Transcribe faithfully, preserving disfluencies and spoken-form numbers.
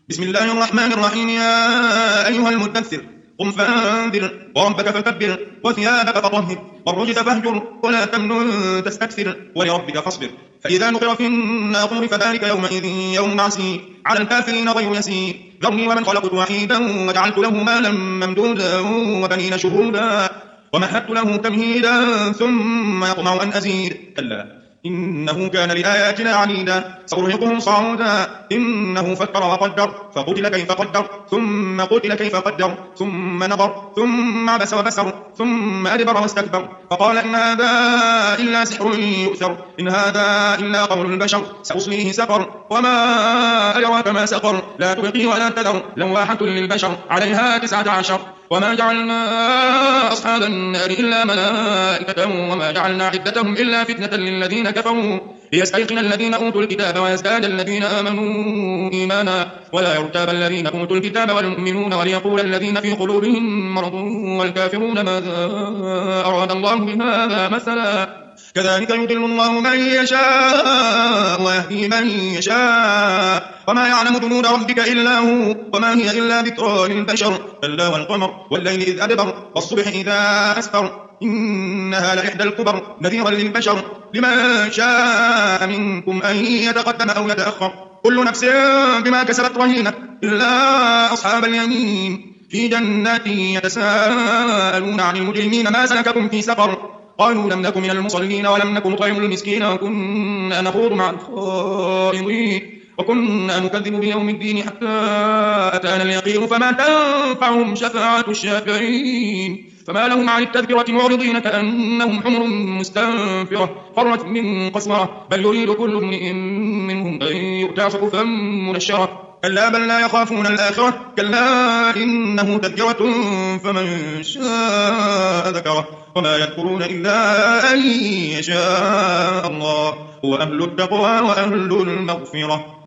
بسم الله الرحمن الرحيم. يا أيها المدثر قم فأنذر وربك فكبر وثيابك فطهر والرجز فاهجر ولا تمنن تستكثر ولربك فاصبر. فإذا نقر في الناقور فذلك يومئذ يوم عسير على الكافرين غير يسير. ذرني ومن خلقت وحيدا وجعلت له مالا ممدودا وبنين شهودا ومهدت له تمهيدا ثم يطمع أن أزيد كلا إنه كان لآياتنا عنيدا سأرهقه صعودا إنه فكر وقدر فقتل كيف قدر ثم قتل كيف قدر ثم نظر ثم عبس وبسر ثم أدبر واستكبر فقال إن هذا إلا سحر يؤثر إن هذا إلا قول البشر سأصليه سقر وما أدراك ما سقر لا تبقي ولا تذر لواحة للبشر عليها تسعة عشر وما جعلنا أصحاب النار إلا ملائكة وما جعلنا عدتهم إلا فتنة للذين كفروا ليستيقن الذين أوتوا الكتاب ويزداد الذين آمنوا إيمانا ولا يرتاب الذين أوتوا الكتاب والمؤمنون وليقول الذين في قلوبهم مرض والكافرون ماذا أراد الله بهذا مثلا كذلك يضل الله من يشاء ويهدي من يشاء وما يعلم جنود ربك إلا هو وما هي إلا ذكرى للبشر كلا والقمر والليل إذ أدبر والصبح إذا أسفر إنها لإحدى الكبر نذيرا للبشر لمن شاء منكم أن يتقدم أو يتأخر كل نفس بما كسبت رهينة إلا أصحاب اليمين في جنات يتساءلون عن المجرمين ما سلككم في سقر قالوا لم نكن من المصلين ولم نكن نطعم المسكين وكنا نخوض مع الخائضين وكنا نكذب بيوم الدين حتى أتانا اليقين فما تنفعهم شفاعة الشافعين فما لهم عن التذكرة معرضين كأنهم حمر مستنفرة فرت من قسورة بل يريد كل امرئ منهم أن يؤتى صحفا منشرة كلا بل لا يخافون الآخرة كلا إنه تذكرة فمن شاء ذكره وما يذكرون إلا أن يشاء الله هو أهل التقوى وأهل المغفرة.